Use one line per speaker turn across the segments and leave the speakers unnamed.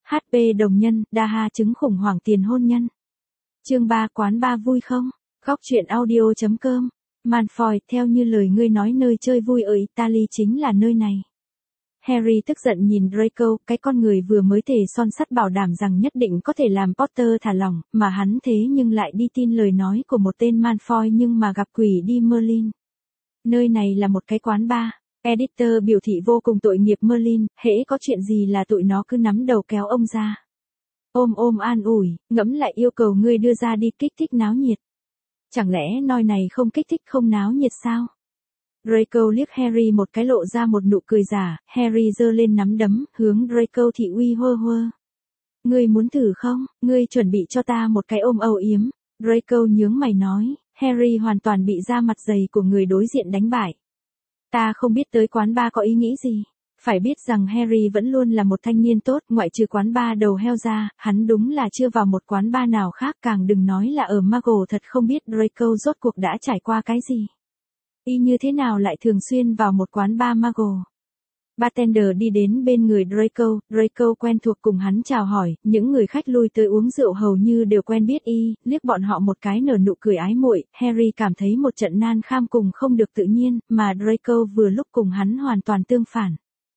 HP đồng nhân, Daha chứng khủng hoảng tiền hôn nhân. Chương 3 quán bar vui không? Góc truyện audio.com. Malfoy, theo như lời ngươi nói nơi chơi vui ở Italy chính là nơi này. Harry tức giận nhìn Draco, cái con người vừa mới thề son sắt bảo đảm rằng nhất định có thể làm Potter thả lỏng, mà hắn thế nhưng lại đi tin lời nói của một tên Malfoy nhưng mà gặp quỷ đi Merlin. Nơi này là một cái quán bar. Editor biểu thị vô cùng tội nghiệp Merlin, hễ có chuyện gì là tụi nó cứ nắm đầu kéo ông ra. Ôm an ủi, ngẫm lại yêu cầu ngươi đưa ra đi kích thích náo nhiệt. Chẳng lẽ nơi này không kích thích không náo nhiệt sao? Draco liếc Harry một cái lộ ra một nụ cười giả, Harry giơ lên nắm đấm, hướng Draco thị uy hơ hơ. Ngươi muốn thử không? Ngươi chuẩn bị cho ta một cái ôm âu yếm. Draco nhướng mày nói, Harry hoàn toàn bị da mặt dày của người đối diện đánh bại. Ta không biết tới quán bar có ý nghĩ gì. Phải biết rằng Harry vẫn luôn là một thanh niên tốt, ngoại trừ quán bar đầu heo ra, hắn đúng là chưa vào một quán bar nào khác, càng đừng nói là ở Muggle. Thật không biết Draco rốt cuộc đã trải qua cái gì. Y như thế nào lại thường xuyên vào một quán bar Muggle. Bartender đi đến bên người Draco quen thuộc cùng hắn chào hỏi, những người khách lui tới uống rượu hầu như đều quen biết y, liếc bọn họ một cái nở nụ cười ái muội. Harry cảm thấy một trận nan kham cùng không được tự nhiên, mà Draco vừa lúc cùng hắn hoàn toàn tương phản.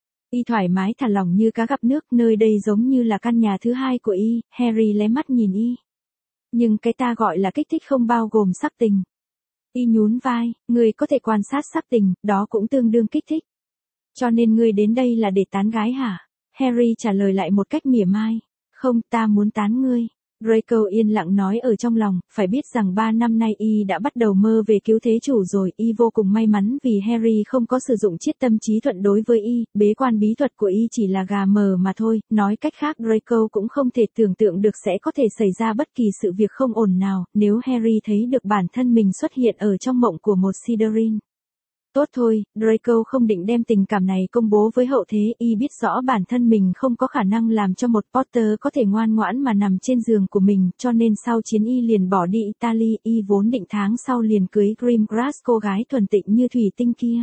Y thoải mái thả lỏng như cá gặp nước, nơi đây giống như là căn nhà thứ hai của y. Harry lé mắt nhìn y. Nhưng cái ta gọi là kích thích không bao gồm sắc tình. Y nhún vai, người có thể quan sát sắc tình, đó cũng tương đương kích thích. Cho nên ngươi đến đây là để tán gái hả? Harry trả lời lại một cách mỉa mai. Không, ta muốn tán ngươi. Draco yên lặng nói ở trong lòng, phải biết rằng 3 năm nay y đã bắt đầu mơ về cứu thế chủ rồi. Y vô cùng may mắn vì Harry không có sử dụng chiết tâm trí thuận đối với y, bế quan bí thuật của y chỉ là gà mờ mà thôi. Nói cách khác, Draco cũng không thể tưởng tượng được sẽ có thể xảy ra bất kỳ sự việc không ổn nào, nếu Harry thấy được bản thân mình xuất hiện ở trong mộng của một Slytherin. Tốt thôi, Draco không định đem tình cảm này công bố với hậu thế, y biết rõ bản thân mình không có khả năng làm cho một Potter có thể ngoan ngoãn mà nằm trên giường của mình, cho nên sau chiến y liền bỏ đi Italy, y vốn định tháng sau liền cưới Grimgrass, cô gái thuần tịnh như thủy tinh kia.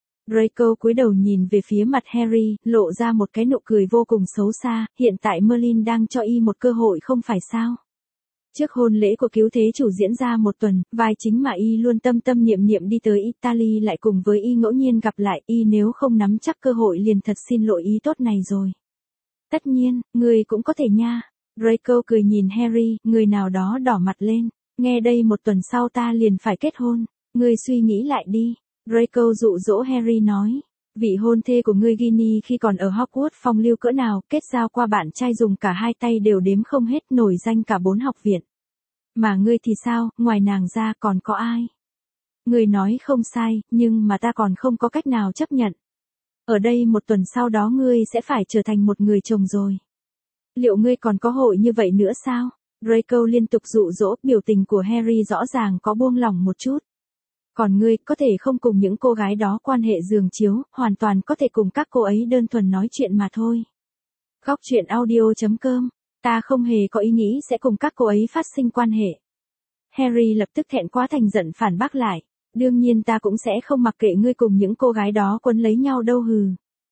Draco cúi đầu nhìn về phía mặt Harry, lộ ra một cái nụ cười vô cùng xấu xa, hiện tại Merlin đang cho y một cơ hội không phải sao? Trước hôn lễ của cứu thế chủ diễn ra một tuần, vai chính mà y luôn tâm tâm niệm niệm đi tới Italy lại cùng với y ngẫu nhiên gặp lại, y nếu không nắm chắc cơ hội liền thật xin lỗi ý tốt này rồi. Tất nhiên, người cũng có thể nha. Draco cười nhìn Harry, người nào đó đỏ mặt lên. Nghe đây, một tuần sau ta liền phải kết hôn. Ngươi suy nghĩ lại đi. Draco dụ dỗ Harry nói. Vị hôn thê của ngươi Ginny khi còn ở Hogwarts phong lưu cỡ nào, kết giao qua bạn trai dùng cả hai tay đều đếm không hết, nổi danh cả 4 học viện. Mà ngươi thì sao, ngoài nàng ra còn có ai? Ngươi nói không sai, nhưng mà ta còn không có cách nào chấp nhận. Ở đây một tuần sau đó ngươi sẽ phải trở thành một người chồng rồi. Liệu ngươi còn có hội như vậy nữa sao? Draco liên tục dụ dỗ, biểu tình của Harry rõ ràng có buông lỏng một chút. Còn ngươi, có thể không cùng những cô gái đó quan hệ giường chiếu, hoàn toàn có thể cùng các cô ấy đơn thuần nói chuyện mà thôi. Góc truyện audio.com. Ta không hề có ý nghĩ sẽ cùng các cô ấy phát sinh quan hệ. Harry lập tức thẹn quá thành giận phản bác lại. Đương nhiên ta cũng sẽ không mặc kệ ngươi cùng những cô gái đó quấn lấy nhau đâu hừ.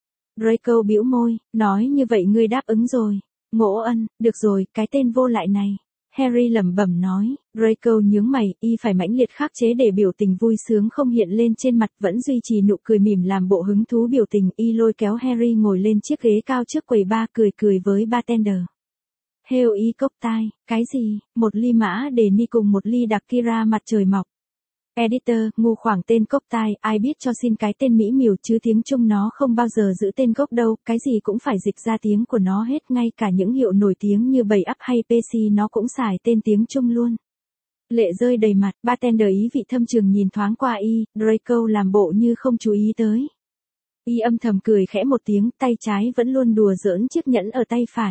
Draco bĩu môi, nói như vậy ngươi đáp ứng rồi. Ngỗ Ân, được rồi, cái tên vô lại này. Harry lẩm bẩm nói, Draco nhướng mày, y phải mãnh liệt khắc chế để biểu tình vui sướng không hiện lên trên mặt, vẫn duy trì nụ cười mỉm làm bộ hứng thú biểu tình, y lôi kéo Harry ngồi lên chiếc ghế cao trước quầy bar, cười với bartender. Hêu ý cốc tai, cái gì, một ly mã để ni cùng một ly đặc Kira mặt trời mọc. Editor, ngu khoảng tên cốc tai, ai biết cho xin cái tên mỹ miều chứ tiếng Trung nó không bao giờ giữ tên gốc đâu, cái gì cũng phải dịch ra tiếng của nó hết, ngay cả những hiệu nổi tiếng như 7up hay PC nó cũng xài tên tiếng Trung luôn. Lệ rơi đầy mặt, bartender ý vị thâm trường nhìn thoáng qua y, Draco làm bộ như không chú ý tới. Y âm thầm cười khẽ một tiếng, tay trái vẫn luôn đùa giỡn chiếc nhẫn ở tay phải.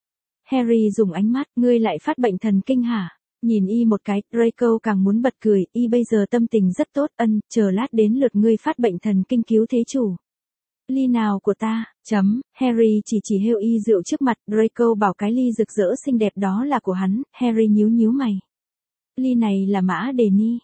Harry dùng ánh mắt, ngươi lại phát bệnh thần kinh hả? Nhìn y một cái, Draco càng muốn bật cười, y bây giờ tâm tình rất tốt, chờ lát đến lượt ngươi phát bệnh thần kinh cứu thế chủ. Ly nào của ta, Harry chỉ hêu y rượu trước mặt, Draco bảo cái ly rực rỡ xinh đẹp đó là của hắn, Harry nhíu mày. Ly này là mã đề ni,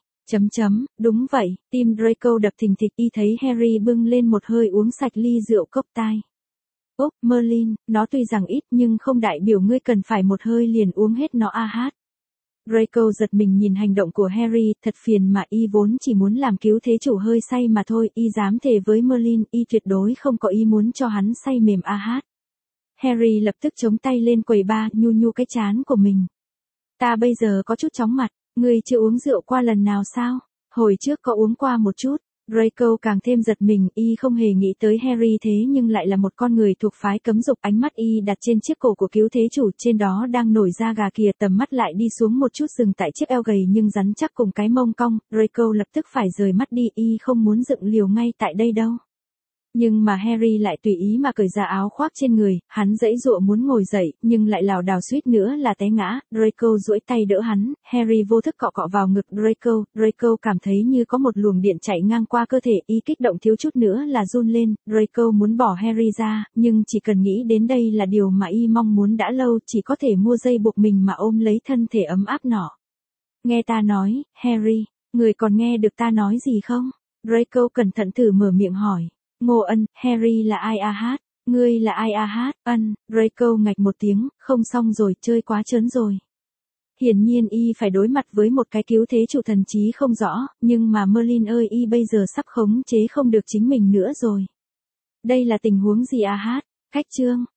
đúng vậy, tim Draco đập thình thịch, y thấy Harry bưng lên một hơi uống sạch ly rượu cốc tai. Úc, Merlin, nó tuy rằng ít nhưng không đại biểu ngươi cần phải một hơi liền uống hết nó a hát. Draco giật mình nhìn hành động của Harry, thật phiền mà y vốn chỉ muốn làm cứu thế chủ hơi say mà thôi, y dám thề với Merlin, y tuyệt đối không có ý muốn cho hắn say mềm a hát. Harry lập tức chống tay lên quầy bar, nhu nhu cái trán của mình. Ta bây giờ có chút chóng mặt, ngươi chưa uống rượu qua lần nào sao? Hồi trước có uống qua một chút. Draco càng thêm giật mình, y không hề nghĩ tới Harry thế nhưng lại là một con người thuộc phái cấm dục, ánh mắt y đặt trên chiếc cổ của cứu thế chủ, trên đó đang nổi da gà kìa, tầm mắt lại đi xuống một chút dừng tại chiếc eo gầy nhưng rắn chắc cùng cái mông cong, Draco lập tức phải rời mắt đi, y không muốn dựng liều ngay tại đây đâu. Nhưng mà Harry lại tùy ý mà cởi ra áo khoác trên người, hắn giãy giụa muốn ngồi dậy, nhưng lại lảo đảo suýt nữa là té ngã, Draco duỗi tay đỡ hắn, Harry vô thức cọ cọ vào ngực Draco cảm thấy như có một luồng điện chạy ngang qua cơ thể, y kích động thiếu chút nữa là run lên, Draco muốn bỏ Harry ra, nhưng chỉ cần nghĩ đến đây là điều mà y mong muốn đã lâu, chỉ có thể mua dây buộc mình mà ôm lấy thân thể ấm áp nọ. Nghe ta nói, Harry, người còn nghe được ta nói gì không? Draco cẩn thận thử mở miệng hỏi. Ngô Ân, Harry là ai a hát? Ngươi là ai a hát? Ân, Draco ngạch một tiếng, không xong rồi, chơi quá trớn rồi. Hiển nhiên y phải đối mặt với một cái cứu thế chủ thần trí không rõ, nhưng mà Merlin ơi, y bây giờ sắp khống chế không được chính mình nữa rồi. Đây là tình huống gì a hát? Khách trương,